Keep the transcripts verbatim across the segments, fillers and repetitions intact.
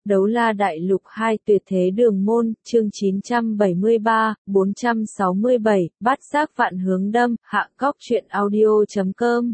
Đấu La Đại Lục hai Tuyệt Thế Đường Môn, chương chín trăm bảy mươi ba, bốn trăm sáu mươi bảy, Bát Giác Vạn Hướng Đâm, Hạ Cóc Truyện Audio chấm com.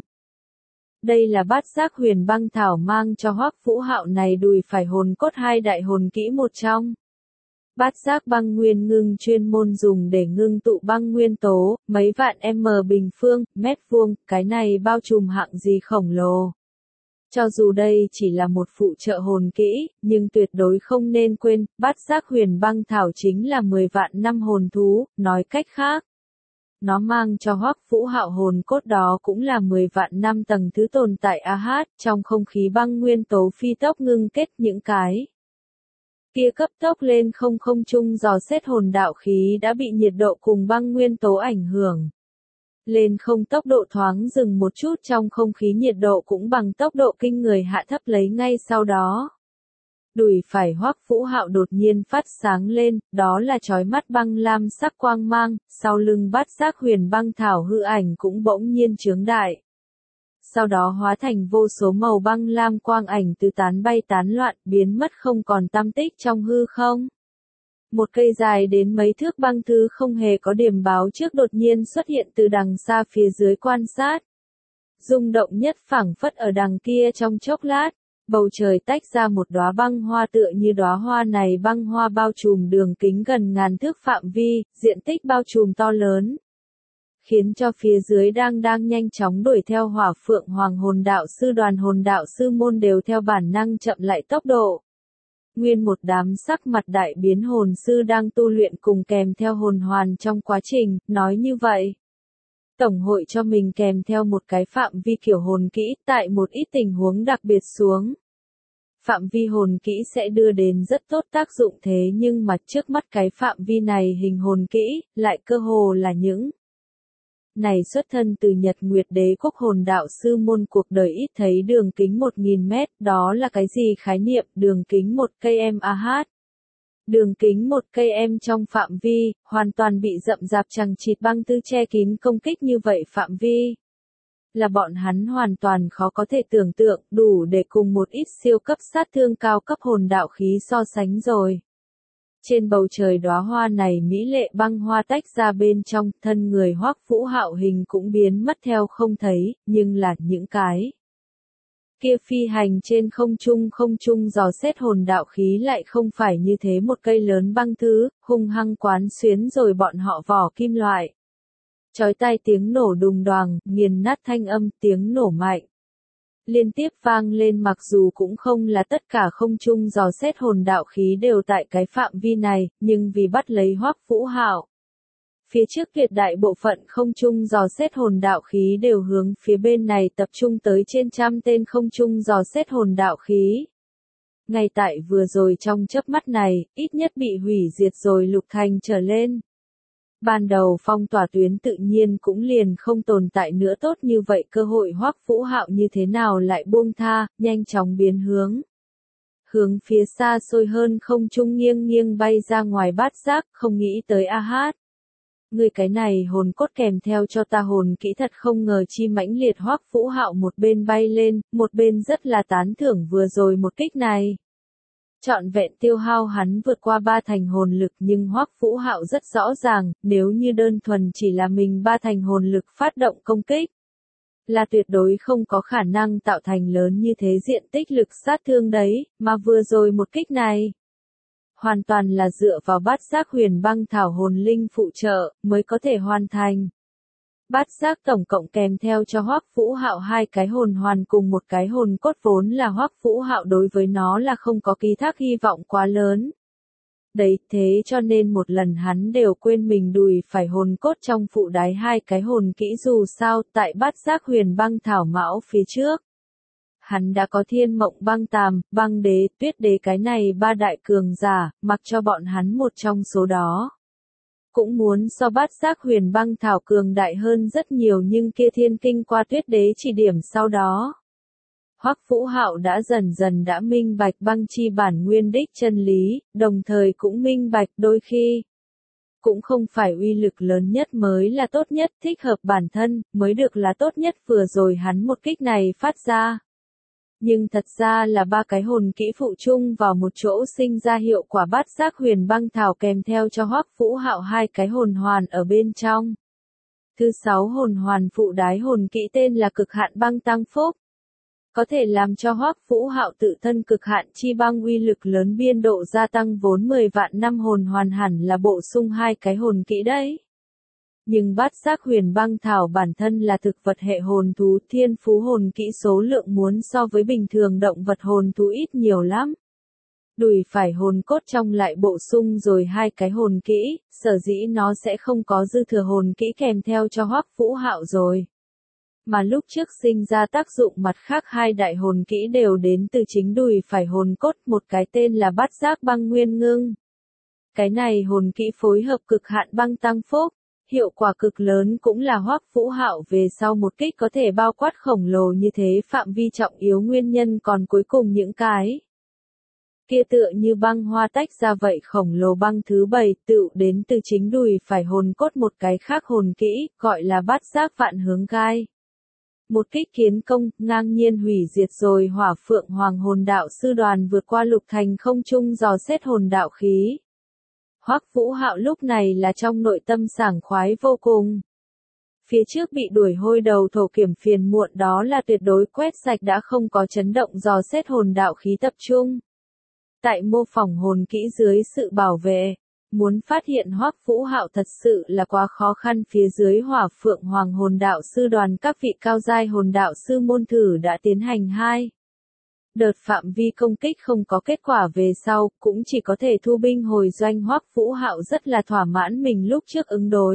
Đây là bát giác huyền băng thảo mang cho Hoắc Vũ Hạo này đùi phải hồn cốt hai đại hồn kỹ một trong. Bát giác băng nguyên ngưng chuyên môn dùng để ngưng tụ băng nguyên tố, mấy vạn m bình phương, mét vuông, cái này bao trùm hạng gì khổng lồ. Cho dù đây chỉ là một phụ trợ hồn kỹ, nhưng tuyệt đối không nên quên, bát giác huyền băng thảo chính là mười vạn năm hồn thú, nói cách khác. Nó mang cho Hoắc Vũ Hạo hồn cốt đó cũng là mười vạn năm tầng thứ tồn tại a hát, trong không khí băng nguyên tố phi tốc ngưng kết những cái. Kia cấp tốc lên không không trung dò xét hồn đạo khí đã bị nhiệt độ cùng băng nguyên tố ảnh hưởng. Lên không tốc độ thoáng dừng một chút trong không khí nhiệt độ cũng bằng tốc độ kinh người hạ thấp lấy ngay sau đó. Đùi phải Hoắc Vũ Hạo đột nhiên phát sáng lên, đó là chói mắt băng lam sắc quang mang, sau lưng bát giác huyền băng thảo hư ảnh cũng bỗng nhiên chướng đại. Sau đó hóa thành vô số màu băng lam quang ảnh tứ tán bay tán loạn, biến mất không còn tăm tích trong hư không. Một cây dài đến mấy thước băng thứ không hề có điểm báo trước đột nhiên xuất hiện từ đằng xa phía dưới quan sát. Rung động nhất phảng phất ở đằng kia trong chốc lát. Bầu trời tách ra một đóa băng hoa tựa như đóa hoa này băng hoa bao trùm đường kính gần ngàn thước phạm vi, diện tích bao trùm to lớn. Khiến cho phía dưới đang đang nhanh chóng đuổi theo hỏa phượng hoàng hồn đạo sư đoàn hồn đạo sư môn đều theo bản năng chậm lại tốc độ. Nguyên một đám sắc mặt đại biến hồn sư đang tu luyện cùng kèm theo hồn hoàn trong quá trình, nói như vậy. Tổng hội cho mình kèm theo một cái phạm vi kiểu hồn kỹ tại một ít tình huống đặc biệt xuống. Phạm vi hồn kỹ sẽ đưa đến rất tốt tác dụng thế nhưng mà trước mắt cái phạm vi này hình hồn kỹ, lại cơ hồ là những này xuất thân từ Nhật Nguyệt Đế quốc hồn đạo sư môn cuộc đời ít thấy đường kính một nghìn mét, đó là cái gì khái niệm đường kính một cây em a hát. Đường kính một cây em trong phạm vi, hoàn toàn bị rậm rạp chằng chịt băng tư che kín công kích như vậy phạm vi. Là bọn hắn hoàn toàn khó có thể tưởng tượng, đủ để cùng một ít siêu cấp sát thương cao cấp hồn đạo khí so sánh rồi. Trên bầu trời đóa hoa này mỹ lệ băng hoa tách ra bên trong, thân người Hoắc Vũ Hạo hình cũng biến mất theo không thấy, nhưng là những cái kia phi hành trên không trung không trung dò xét hồn đạo khí lại không phải như thế một cây lớn băng thứ, hung hăng quán xuyến rồi bọn họ vỏ kim loại. Chói tai tiếng nổ đùng đoàng, nghiền nát thanh âm, tiếng nổ mạnh. Liên tiếp vang lên mặc dù cũng không là tất cả không trung dò xét hồn đạo khí đều tại cái phạm vi này, nhưng vì bắt lấy Hoắc Vũ Hạo. Phía trước tuyệt đại bộ phận không trung dò xét hồn đạo khí đều hướng phía bên này tập trung tới trên trăm tên không trung dò xét hồn đạo khí. Ngay tại vừa rồi trong chớp mắt này, ít nhất bị hủy diệt rồi lục thành trở lên. Ban đầu phong tỏa tuyến tự nhiên cũng liền không tồn tại nữa tốt như vậy cơ hội Hoắc Vũ Hạo như thế nào lại buông tha, nhanh chóng biến hướng. Hướng phía xa xôi hơn không trung nghiêng nghiêng bay ra ngoài bát giác, không nghĩ tới a hát. Người cái này hồn cốt kèm theo cho ta hồn kỹ thật không ngờ chi mãnh liệt Hoắc Vũ Hạo một bên bay lên, một bên rất là tán thưởng vừa rồi một kích này. Trọn vẹn tiêu hao hắn vượt qua ba thành hồn lực nhưng Hoắc Vũ Hạo rất rõ ràng, nếu như đơn thuần chỉ là mình ba thành hồn lực phát động công kích, là tuyệt đối không có khả năng tạo thành lớn như thế diện tích lực sát thương đấy, mà vừa rồi một kích này. Hoàn toàn là dựa vào bát giác huyền băng thảo hồn linh phụ trợ, mới có thể hoàn thành. Bát giác tổng cộng kèm theo cho Hoắc Vũ Hạo hai cái hồn hoàn cùng một cái hồn cốt vốn là Hoắc Vũ Hạo đối với nó là không có ký thác hy vọng quá lớn. Đấy thế cho nên một lần hắn đều quên mình đùi phải hồn cốt trong phụ đái hai cái hồn kỹ dù sao tại bát giác huyền băng thảo mão phía trước. Hắn đã có thiên mộng băng tàm, băng đế, tuyết đế cái này ba đại cường giả, mặc cho bọn hắn một trong số đó. Cũng muốn so bát giác huyền băng thảo cường đại hơn rất nhiều nhưng kia thiên kinh qua tuyết đế chỉ điểm sau đó. Hoắc Vũ Hạo đã dần dần đã minh bạch băng chi bản nguyên đích chân lý, đồng thời cũng minh bạch đôi khi. Cũng không phải uy lực lớn nhất mới là tốt nhất, thích hợp bản thân, mới được là tốt nhất vừa rồi hắn một kích này phát ra. Nhưng thật ra là ba cái hồn kỹ phụ chung vào một chỗ sinh ra hiệu quả bát giác huyền băng thảo kèm theo cho Hoắc Vũ Hạo hai cái hồn hoàn ở bên trong. Thứ sáu hồn hoàn phụ đái hồn kỹ tên là cực hạn băng tăng phúc. Có thể làm cho Hoắc Vũ Hạo tự thân cực hạn chi băng uy lực lớn biên độ gia tăng vốn mười vạn năm hồn hoàn hẳn là bổ sung hai cái hồn kỹ đấy. Nhưng bát giác huyền băng thảo bản thân là thực vật hệ hồn thú, thiên phú hồn kỹ số lượng muốn so với bình thường động vật hồn thú ít nhiều lắm. Đùi phải hồn cốt trong lại bổ sung rồi hai cái hồn kỹ, sở dĩ nó sẽ không có dư thừa hồn kỹ kèm theo cho Hoắc Vũ Hạo rồi. Mà lúc trước sinh ra tác dụng mặt khác hai đại hồn kỹ đều đến từ chính đùi phải hồn cốt, một cái tên là bát giác băng nguyên ngưng. Cái này hồn kỹ phối hợp cực hạn băng tăng phúc, hiệu quả cực lớn cũng là Hoắc Vũ Hạo về sau một kích có thể bao quát khổng lồ như thế phạm vi trọng yếu nguyên nhân còn cuối cùng những cái kia tựa như băng hoa tách ra vậy khổng lồ băng thứ bảy tựu đến từ chính đùi phải hồn cốt một cái khác hồn kỹ, gọi là bát giác vạn hướng gai. Một kích kiến công, ngang nhiên hủy diệt rồi Hỏa Phượng Hoàng hồn đạo sư đoàn vượt qua lục thành không trung dò xét hồn đạo khí. Hoắc Vũ Hạo lúc này là trong nội tâm sảng khoái vô cùng. Phía trước bị đuổi hôi đầu thổ kiểm phiền muộn đó là tuyệt đối quét sạch đã không có chấn động dò xét hồn đạo khí tập trung. Tại mô phỏng hồn kỹ dưới sự bảo vệ, muốn phát hiện Hoắc Vũ Hạo thật sự là quá khó khăn. Phía dưới Hỏa Phượng Hoàng hồn đạo sư đoàn các vị cao giai hồn đạo sư môn thử đã tiến hành hai đợt phạm vi công kích không có kết quả về sau, cũng chỉ có thể thu binh hồi doanh. Hoắc Vũ Hạo rất là thỏa mãn mình lúc trước ứng đối.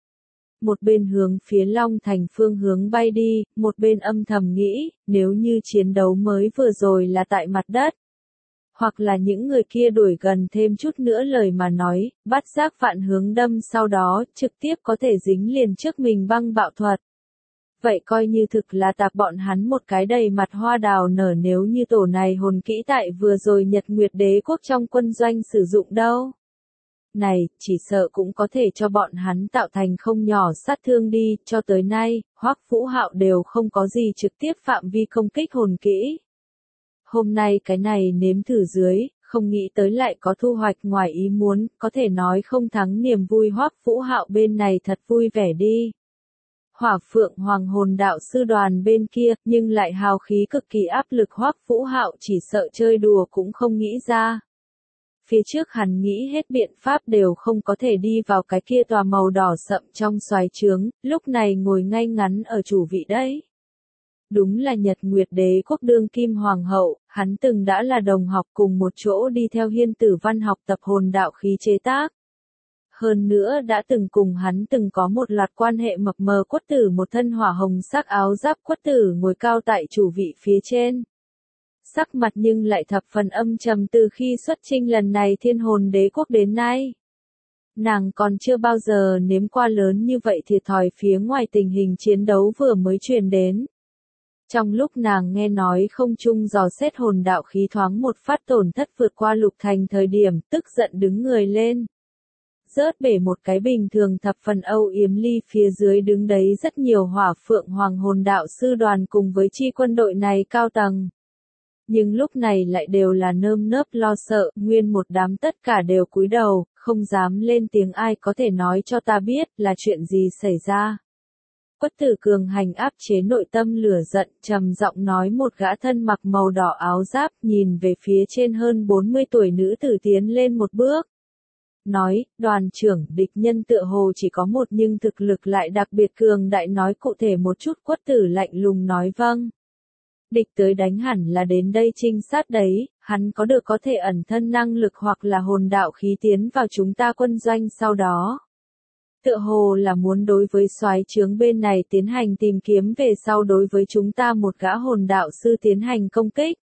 Một bên hướng phía Long Thành phương hướng bay đi, một bên âm thầm nghĩ, nếu như chiến đấu mới vừa rồi là tại mặt đất, hoặc là những người kia đuổi gần thêm chút nữa lời mà nói, bát giác vạn hướng đâm sau đó, trực tiếp có thể dính liền trước mình băng bạo thuật. Vậy coi như thực là tạc bọn hắn một cái đầy mặt hoa đào nở nếu như tổ này hồn kỹ tại vừa rồi Nhật Nguyệt Đế quốc trong quân doanh sử dụng đâu. Này, chỉ sợ cũng có thể cho bọn hắn tạo thành không nhỏ sát thương đi, cho tới nay, Hoắc Vũ Hạo đều không có gì trực tiếp phạm vi công kích hồn kỹ. Hôm nay cái này nếm thử dưới, không nghĩ tới lại có thu hoạch ngoài ý muốn, có thể nói không thắng niềm vui Hoắc Vũ Hạo bên này thật vui vẻ đi. Hỏa Phượng Hoàng hồn đạo sư đoàn bên kia, nhưng lại hào khí cực kỳ áp lực Hoắc Vũ Hạo chỉ sợ chơi đùa cũng không nghĩ ra. Phía trước hắn nghĩ hết biện pháp đều không có thể đi vào cái kia tòa màu đỏ sậm trong xoáy trướng, lúc này ngồi ngay ngắn ở chủ vị đấy. Đúng là Nhật Nguyệt Đế quốc đương kim hoàng hậu, hắn từng đã là đồng học cùng một chỗ đi theo Hiên Tử Văn học tập hồn đạo khí chế tác. Hơn nữa đã từng cùng hắn từng có một loạt quan hệ mập mờ. Quất tử một thân hỏa hồng sắc áo giáp, Quất tử ngồi cao tại chủ vị phía trên. Sắc mặt nhưng lại thập phần âm trầm từ khi xuất chinh lần này Thiên Hồn Đế quốc đến nay. Nàng còn chưa bao giờ nếm qua lớn như vậy thiệt thòi phía ngoài tình hình chiến đấu vừa mới truyền đến. Trong lúc nàng nghe nói không trung dò xét hồn đạo khí thoáng một phát tổn thất vượt qua lục thành thời điểm, tức giận đứng người lên. Rớt bể một cái bình thường thập phần âu yếm ly, phía dưới đứng đấy rất nhiều Hỏa Phượng Hoàng hồn đạo sư đoàn cùng với chi quân đội này cao tầng. Nhưng lúc này lại đều là nơm nớp lo sợ, nguyên một đám tất cả đều cúi đầu, không dám lên tiếng. Ai có thể nói cho ta biết là chuyện gì xảy ra. Quất tử cường hành áp chế nội tâm lửa giận, trầm giọng nói. Một gã thân mặc màu đỏ áo giáp nhìn về phía trên hơn bốn mươi tuổi nữ tử tiến lên một bước. Nói, đoàn trưởng, địch nhân tựa hồ chỉ có một nhưng thực lực lại đặc biệt cường đại. Nói cụ thể một chút. Quất tử lạnh lùng nói. Vâng. Địch tới đánh hẳn là đến đây trinh sát đấy, hắn có được có thể ẩn thân năng lực hoặc là hồn đạo khí tiến vào chúng ta quân doanh sau đó. Tựa hồ là muốn đối với soái trướng bên này tiến hành tìm kiếm về sau đối với chúng ta một gã hồn đạo sư tiến hành công kích.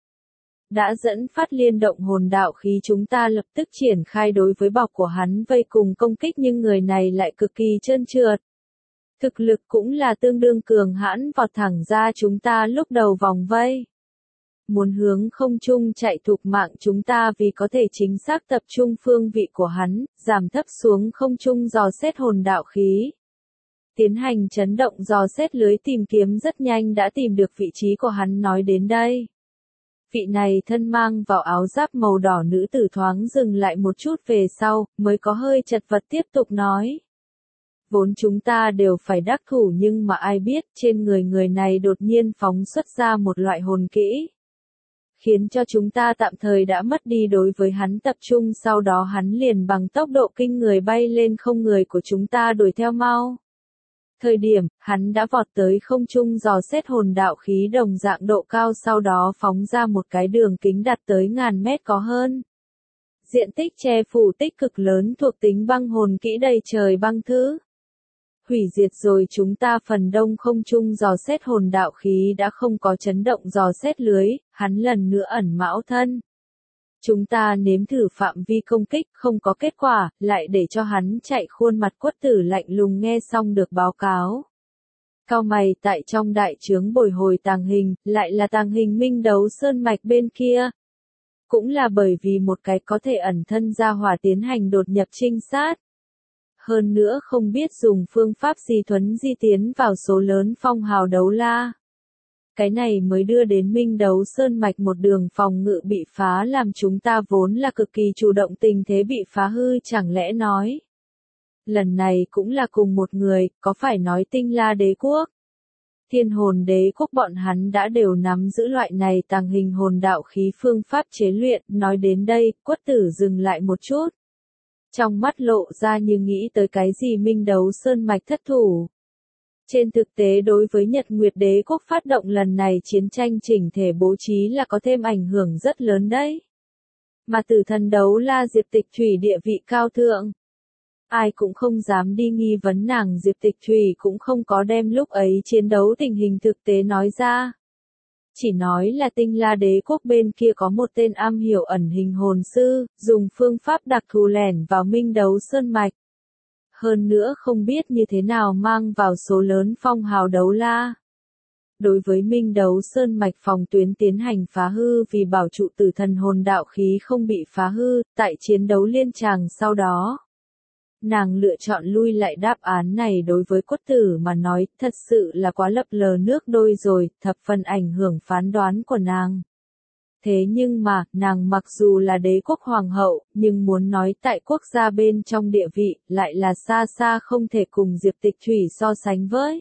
Đã dẫn phát liên động hồn đạo khí, chúng ta lập tức triển khai đối với bọc của hắn vây cùng công kích, nhưng người này lại cực kỳ trơn trượt. Thực lực cũng là tương đương cường hãn, vọt thẳng ra chúng ta lúc đầu vòng vây. Muốn hướng không trung chạy thục mạng chúng ta, vì có thể chính xác tập trung phương vị của hắn, giảm thấp xuống không trung dò xét hồn đạo khí. Tiến hành chấn động dò xét lưới tìm kiếm, rất nhanh đã tìm được vị trí của hắn. Nói đến đây, Vị này thân mang vào áo giáp màu đỏ nữ tử thoáng dừng lại một chút về sau, mới có hơi chật vật tiếp tục nói. Vốn chúng ta đều phải đắc thủ nhưng mà ai biết trên người người này đột nhiên phóng xuất ra một loại hồn kỹ. Khiến cho chúng ta tạm thời đã mất đi đối với hắn tập trung, sau đó hắn liền bằng tốc độ kinh người bay lên không, người của chúng ta đuổi theo mau. Thời điểm, hắn đã vọt tới không trung dò xét hồn đạo khí đồng dạng độ cao, sau đó phóng ra một cái đường kính đạt tới ngàn mét có hơn. Diện tích che phủ tích cực lớn thuộc tính băng hồn kỹ đầy trời băng thứ. Hủy diệt rồi chúng ta phần đông không trung dò xét hồn đạo khí đã không có chấn động dò xét lưới, hắn lần nữa ẩn mão thân. Chúng ta nếm thử phạm vi công kích không có kết quả, lại để cho hắn chạy, khuôn mặt quất tử lạnh lùng nghe xong được báo cáo. Cao mày, tại trong đại trướng bồi hồi tàng hình, lại là tàng hình Minh Đấu Sơn Mạch bên kia. Cũng là bởi vì một cái có thể ẩn thân ra hỏa tiến hành đột nhập trinh sát. Hơn nữa không biết dùng phương pháp gì thuấn di tiến vào số lớn phong hào đấu la. Cái này mới đưa đến Minh Đấu Sơn Mạch một đường phòng ngự bị phá, làm chúng ta vốn là cực kỳ chủ động tình thế bị phá hư, chẳng lẽ nói. Lần này cũng là cùng một người, có phải nói Tinh La Đế Quốc? Thiên Hồn Đế Quốc bọn hắn đã đều nắm giữ loại này tàng hình hồn đạo khí phương pháp chế luyện, nói đến đây, Quất Tử dừng lại một chút. Trong mắt lộ ra như nghĩ tới cái gì Minh Đấu Sơn Mạch thất thủ. Trên thực tế đối với Nhật Nguyệt Đế Quốc phát động lần này chiến tranh chỉnh thể bố trí là có thêm ảnh hưởng rất lớn đấy. Mà Tử Thần Đấu La Diệp Tịch Thủy địa vị cao thượng. Ai cũng không dám đi nghi vấn nàng, Diệp Tịch Thủy cũng không có đem lúc ấy chiến đấu tình hình thực tế nói ra. Chỉ nói là Tinh La Đế Quốc bên kia có một tên am hiểu ẩn hình hồn sư, dùng phương pháp đặc thù lẻn vào Minh Đấu Sơn Mạch. Hơn nữa không biết như thế nào mang vào số lớn phong hào đấu la. Đối với Minh Đấu Sơn Mạch phòng tuyến tiến hành phá hư vì bảo trụ Tử Thần hồn đạo khí không bị phá hư, tại chiến đấu liên tràng sau đó. Nàng lựa chọn lui lại, đáp án này đối với Quất Tử mà nói thật sự là quá lập lờ nước đôi rồi, thập phần ảnh hưởng phán đoán của nàng. Thế nhưng mà, nàng mặc dù là đế quốc hoàng hậu, nhưng muốn nói tại quốc gia bên trong địa vị, lại là xa xa không thể cùng Diệp Tịch Thủy so sánh với.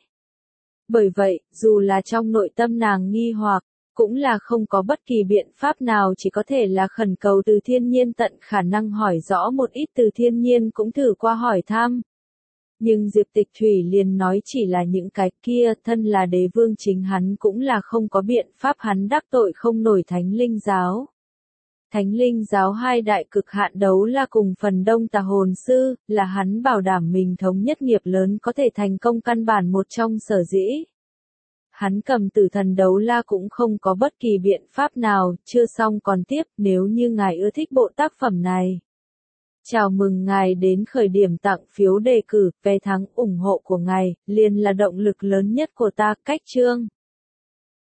Bởi vậy, dù là trong nội tâm nàng nghi hoặc, cũng là không có bất kỳ biện pháp nào, chỉ có thể là khẩn cầu Từ Thiên Nhiên tận khả năng hỏi rõ một ít. Từ Thiên Nhiên cũng thử qua hỏi thăm. Nhưng Diệp Tịch Thủy liền nói chỉ là những cái kia, thân là đế vương chính hắn cũng là không có biện pháp, hắn đắc tội không nổi Thánh Linh Giáo. Thánh Linh Giáo hai đại cực hạn đấu la cùng phần đông tà hồn sư, là hắn bảo đảm mình thống nhất nghiệp lớn có thể thành công căn bản một trong sở dĩ. Hắn cầm Tử Thần đấu la cũng không có bất kỳ biện pháp nào, chưa xong còn tiếp, nếu như ngài ưa thích bộ tác phẩm này. Chào mừng ngài đến khởi điểm tặng phiếu đề cử, vé thắng ủng hộ của ngài, liền là động lực lớn nhất của ta. Cách chương